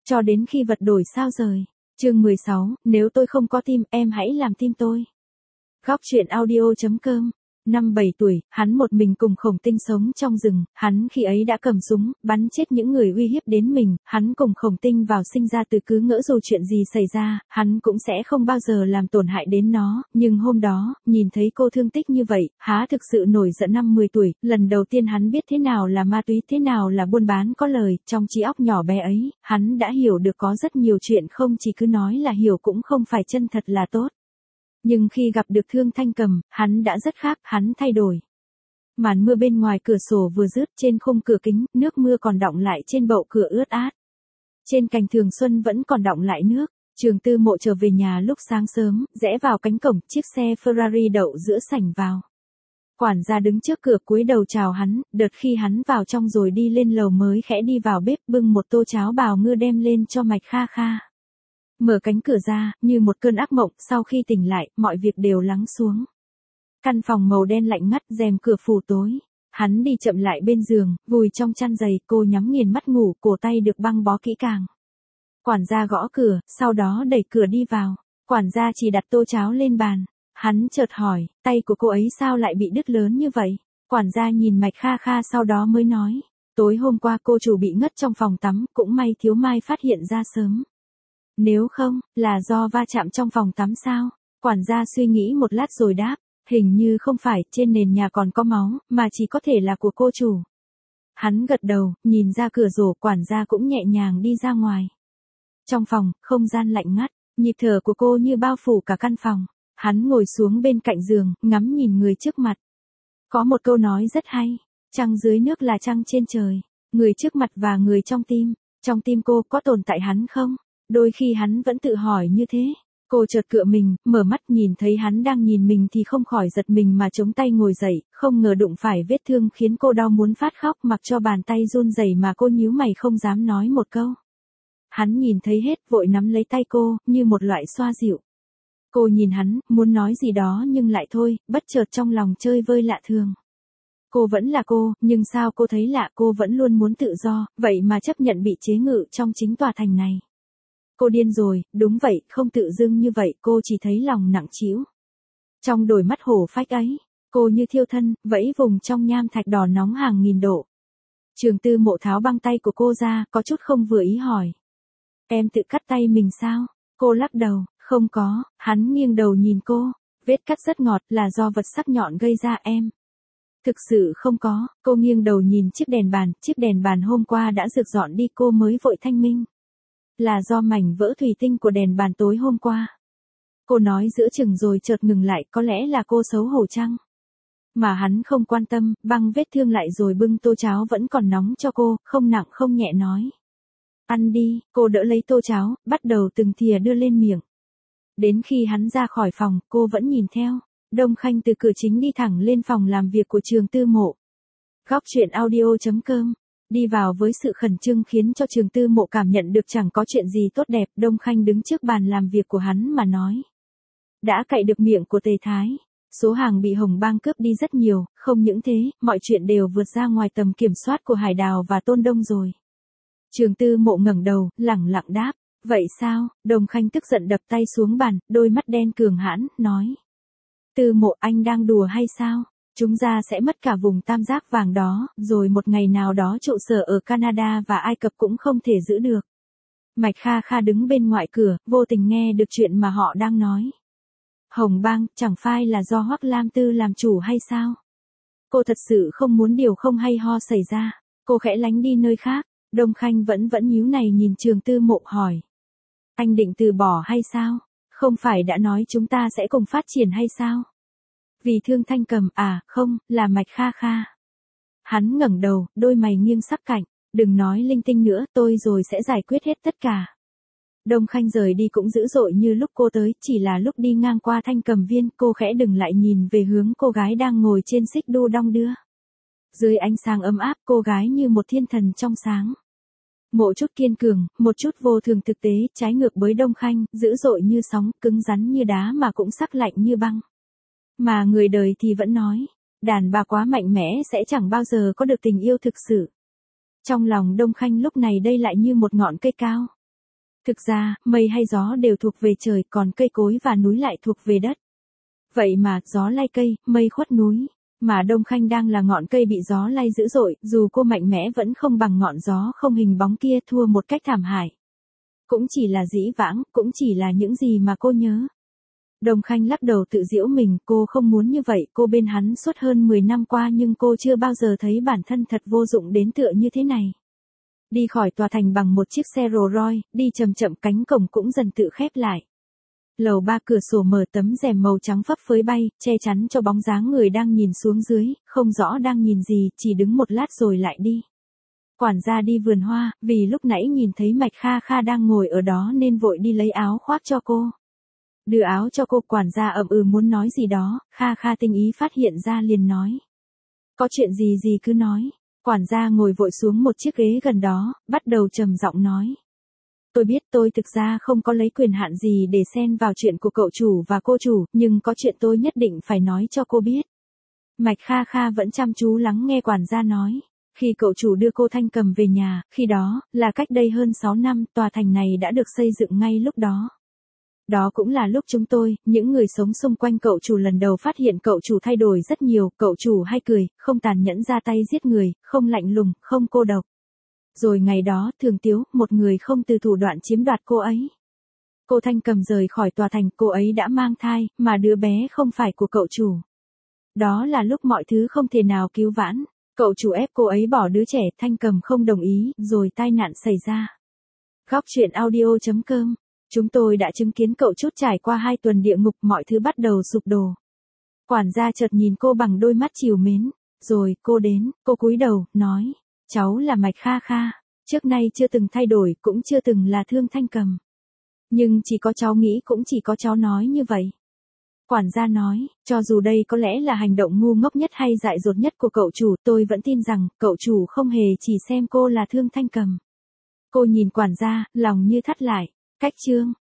cho đến khi vật đổi sao rời. Chương 16, nếu tôi không có tim, em hãy làm tim tôi. Góc truyện audio.com. Năm 7 tuổi, hắn một mình cùng Khổng Tinh sống trong rừng, hắn khi ấy đã cầm súng, bắn chết những người uy hiếp đến mình, hắn cùng Khổng Tinh vào sinh ra từ cứ ngỡ dù chuyện gì xảy ra, hắn cũng sẽ không bao giờ làm tổn hại đến nó, nhưng hôm đó, nhìn thấy cô thương tích như vậy, há thực sự nổi giận. Năm 10 tuổi, lần đầu tiên hắn biết thế nào là ma túy, thế nào là buôn bán có lời, trong trí óc nhỏ bé ấy, hắn đã hiểu được có rất nhiều chuyện không chỉ cứ nói là hiểu cũng không phải chân thật là tốt. Nhưng khi gặp được Thương Thanh Cầm, hắn đã rất khác, hắn thay đổi. Màn mưa bên ngoài cửa sổ vừa dứt, trên khung cửa kính, nước mưa còn đọng lại trên bậu cửa ướt át. Trên cành thường xuân vẫn còn đọng lại nước. Trường Tư Mộ trở về nhà lúc sáng sớm, rẽ vào cánh cổng, chiếc xe Ferrari đậu giữa sảnh vào. Quản gia đứng trước cửa cúi đầu chào hắn, đợt khi hắn vào trong rồi đi lên lầu mới khẽ đi vào bếp bưng một tô cháo bào ngư đem lên cho Mạch Kha Kha. Mở cánh cửa ra, như một cơn ác mộng, sau khi tỉnh lại, mọi việc đều lắng xuống. Căn phòng màu đen lạnh ngắt, rèm cửa phủ tối. Hắn đi chậm lại bên giường, vùi trong chăn dày, cô nhắm nghiền mắt ngủ, cổ tay được băng bó kỹ càng. Quản gia gõ cửa, sau đó đẩy cửa đi vào. Quản gia chỉ đặt tô cháo lên bàn. Hắn chợt hỏi, tay của cô ấy sao lại bị đứt lớn như vậy? Quản gia nhìn Mạch Kha Kha sau đó mới nói, tối hôm qua cô chủ bị ngất trong phòng tắm, cũng may Thiếu Mai phát hiện ra sớm. Nếu không, là do va chạm trong phòng tắm sao? Quản gia suy nghĩ một lát rồi đáp, hình như không phải, trên nền nhà còn có máu, mà chỉ có thể là của cô chủ. Hắn gật đầu, nhìn ra cửa sổ, quản gia cũng nhẹ nhàng đi ra ngoài. Trong phòng, không gian lạnh ngắt, nhịp thở của cô như bao phủ cả căn phòng. Hắn ngồi xuống bên cạnh giường, ngắm nhìn người trước mặt. Có một câu nói rất hay, trăng dưới nước là trăng trên trời, người trước mặt và người trong tim cô có tồn tại hắn không? Đôi khi hắn vẫn tự hỏi như thế. Cô chợt cựa mình, mở mắt nhìn thấy hắn đang nhìn mình thì không khỏi giật mình mà chống tay ngồi dậy, không ngờ đụng phải vết thương khiến cô đau muốn phát khóc, mặc cho bàn tay run rẩy mà cô nhíu mày không dám nói một câu. Hắn nhìn thấy hết, vội nắm lấy tay cô, như một loại xoa dịu. Cô nhìn hắn, muốn nói gì đó nhưng lại thôi, bất chợt trong lòng chơi vơi lạ thường. Cô vẫn là cô, nhưng sao cô thấy lạ, cô vẫn luôn muốn tự do, vậy mà chấp nhận bị chế ngự trong chính tòa thành này. Cô điên rồi, đúng vậy, không tự dưng như vậy, cô chỉ thấy lòng nặng trĩu. Trong đôi mắt hổ phách ấy, cô như thiêu thân, vẫy vùng trong nham thạch đỏ nóng hàng nghìn độ. Trường Tư Mộ tháo băng tay của cô ra, có chút không vừa ý hỏi. Em tự cắt tay mình sao? Cô lắc đầu, không có, hắn nghiêng đầu nhìn cô, vết cắt rất ngọt, là do vật sắc nhọn gây ra em. Thực sự không có, cô nghiêng đầu nhìn chiếc đèn bàn hôm qua đã rực dọn đi, cô mới vội thanh minh. Là do mảnh vỡ thủy tinh của đèn bàn tối hôm qua. Cô nói giữa chừng rồi chợt ngừng lại, có lẽ là cô xấu hổ chăng? Mà hắn không quan tâm, băng vết thương lại rồi bưng tô cháo vẫn còn nóng cho cô, không nặng không nhẹ nói. Ăn đi, cô đỡ lấy tô cháo, bắt đầu từng thìa đưa lên miệng. Đến khi hắn ra khỏi phòng, cô vẫn nhìn theo. Đông Khanh từ cửa chính đi thẳng lên phòng làm việc của Trường Tư Mộ. Góc truyện audio.com. Đi vào với sự khẩn trương khiến cho Trường Tư Mộ cảm nhận được chẳng có chuyện gì tốt đẹp. Đông Khanh đứng trước bàn làm việc của hắn mà nói. Đã cậy được miệng của Tề Thái. Số hàng bị Hồng Bang cướp đi rất nhiều, không những thế, mọi chuyện đều vượt ra ngoài tầm kiểm soát của Hải Đào và Tôn Đông rồi. Trường Tư Mộ ngẩng đầu, lẳng lặng đáp. Vậy sao? Đông Khanh tức giận đập tay xuống bàn, đôi mắt đen cường hãn, nói. Tư Mộ, anh đang đùa hay sao? Chúng ta sẽ mất cả vùng tam giác vàng đó, rồi một ngày nào đó trụ sở ở Canada và Ai Cập cũng không thể giữ được. Mạch Kha Kha đứng bên ngoài cửa, vô tình nghe được chuyện mà họ đang nói. Hồng Bang, chẳng phải là do Hoắc Lam Tư làm chủ hay sao? Cô thật sự không muốn điều không hay ho xảy ra. Cô khẽ lánh đi nơi khác. Đông Khanh vẫn nhíu này nhìn Trường Tư Mộ hỏi. Anh định từ bỏ hay sao? Không phải đã nói chúng ta sẽ cùng phát triển hay sao? Vì Thương Thanh Cầm, à, không, là Mạch Kha Kha. Hắn ngẩng đầu, đôi mày nghiêng sắc cạnh, đừng nói linh tinh nữa, tôi rồi sẽ giải quyết hết tất cả. Đông Khanh rời đi cũng dữ dội như lúc cô tới, chỉ là lúc đi ngang qua Thanh Cầm Viên, cô khẽ đừng lại nhìn về hướng cô gái đang ngồi trên xích đu đong đưa. Dưới ánh sáng ấm áp, cô gái như một thiên thần trong sáng. Một chút kiên cường, một chút vô thường thực tế, trái ngược với Đông Khanh, dữ dội như sóng, cứng rắn như đá mà cũng sắc lạnh như băng. Mà người đời thì vẫn nói, đàn bà quá mạnh mẽ sẽ chẳng bao giờ có được tình yêu thực sự. Trong lòng Đông Khanh lúc này đây lại như một ngọn cây cao. Thực ra, mây hay gió đều thuộc về trời, còn cây cối và núi lại thuộc về đất. Vậy mà, gió lay cây, mây khuất núi. Mà Đông Khanh đang là ngọn cây bị gió lay dữ dội, dù cô mạnh mẽ vẫn không bằng ngọn gió không hình bóng kia, thua một cách thảm hại. Cũng chỉ là dĩ vãng, cũng chỉ là những gì mà cô nhớ. Đông Khanh lắc đầu tự giễu mình, cô không muốn như vậy, cô bên hắn suốt hơn 10 năm qua nhưng cô chưa bao giờ thấy bản thân thật vô dụng đến tựa như thế này. Đi khỏi tòa thành bằng một chiếc xe Rolls Royce, đi chậm chậm cánh cổng cũng dần tự khép lại. Lầu 3 cửa sổ mở, tấm rèm màu trắng phấp phới bay, che chắn cho bóng dáng người đang nhìn xuống dưới, không rõ đang nhìn gì, chỉ đứng một lát rồi lại đi. Quản gia đi vườn hoa, vì lúc nãy nhìn thấy Mạch Kha Kha đang ngồi ở đó nên vội đi lấy áo khoác cho cô. Đưa áo cho cô, quản gia ậm ừ muốn nói gì đó, Kha Kha tinh ý phát hiện ra liền nói. Có chuyện gì cứ nói. Quản gia ngồi vội xuống một chiếc ghế gần đó, bắt đầu trầm giọng nói. Tôi biết tôi thực ra không có lấy quyền hạn gì để xen vào chuyện của cậu chủ và cô chủ, nhưng có chuyện tôi nhất định phải nói cho cô biết. Mạch Kha Kha vẫn chăm chú lắng nghe quản gia nói. Khi cậu chủ đưa cô Thanh Cầm về nhà, khi đó, là cách đây hơn 6 năm, tòa thành này đã được xây dựng ngay lúc đó. Đó cũng là lúc chúng tôi, những người sống xung quanh cậu chủ lần đầu phát hiện cậu chủ thay đổi rất nhiều, cậu chủ hay cười, không tàn nhẫn ra tay giết người, không lạnh lùng, không cô độc. Rồi ngày đó, Thường Tiếu, một người không từ thủ đoạn chiếm đoạt cô ấy. Cô Thanh Cầm rời khỏi tòa thành, cô ấy đã mang thai, mà đứa bé không phải của cậu chủ. Đó là lúc mọi thứ không thể nào cứu vãn. Cậu chủ ép cô ấy bỏ đứa trẻ, Thanh Cầm không đồng ý, rồi tai nạn xảy ra. Góc truyện audio.com. Chúng tôi đã chứng kiến cậu chút trải qua 2 tuần địa ngục, mọi thứ bắt đầu sụp đổ. Quản gia chợt nhìn cô bằng đôi mắt trìu mến. Rồi, cô đến, cô cúi đầu, nói. Cháu là Mạch Kha Kha. Trước nay chưa từng thay đổi, cũng chưa từng là Thương Thanh Cầm. Nhưng chỉ có cháu nghĩ, cũng chỉ có cháu nói như vậy. Quản gia nói, cho dù đây có lẽ là hành động ngu ngốc nhất hay dại dột nhất của cậu chủ, tôi vẫn tin rằng, cậu chủ không hề chỉ xem cô là Thương Thanh Cầm. Cô nhìn quản gia, lòng như thắt lại. Cách chương.